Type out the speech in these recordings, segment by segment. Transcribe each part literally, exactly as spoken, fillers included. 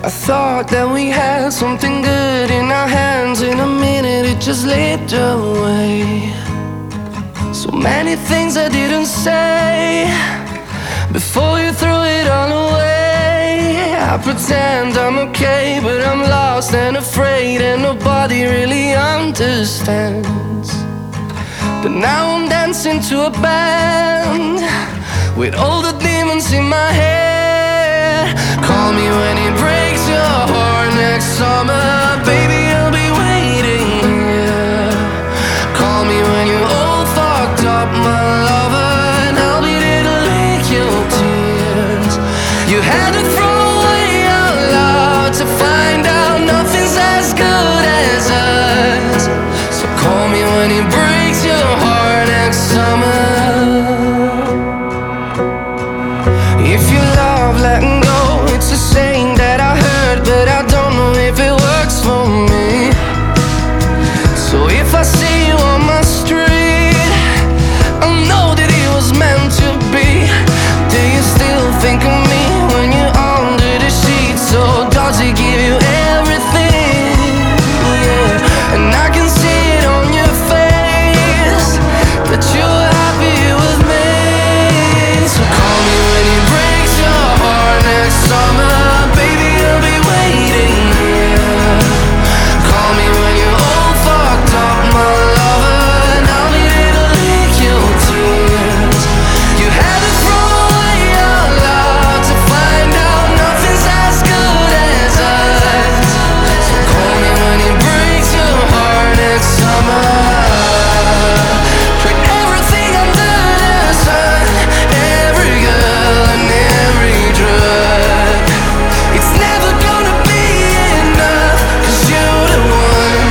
I thought that we had something good in our hands. In a minute it just slipped away. So many things I didn't say before you threw it all away. I pretend I'm okay, but I'm lost and afraid, and nobody really understands. But now I'm dancing to a band with all the demons in my head. Call me when it breaks your heart next summer, baby, I'll be waiting here. Call me when you're all fucked up, my lover, and I'll be there to lick your tears. You had to throw away our love to find out nothing's as good as us. So call me when it breaks your heart next summer. If you love letting go, it's a saying that I heard, but I don't know if it works for me. So if I see you on my street, I'll know that it was meant to be. Do you still think of me when you're under the sheets? Or does it give you everything? Yeah. And I can see it on your face that you're happy with me. So call me when it breaks your heart next summer, baby, I'll be waiting here. Call me when you're all fucked up, my lover, and I'll be there to lick your tears. You had to throw away your love to find out nothing's as good as us. So call me when it breaks your heart next summer. Tried everything under the sun, every girl and every drug. It's never gonna be enough, 'cause you're the one.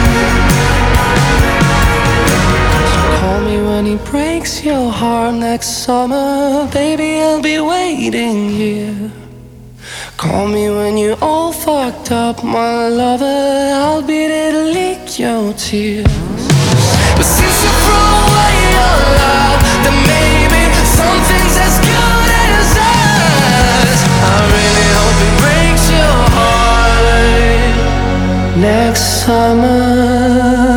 So call me when it breaks your heart next summer, baby, I'll be waiting here. Call me when you're all fucked up, my lover, I'll be there to lick your tears. But since you threw away your love, then maybe something's as good as us. I really hope it breaks your heart next summer.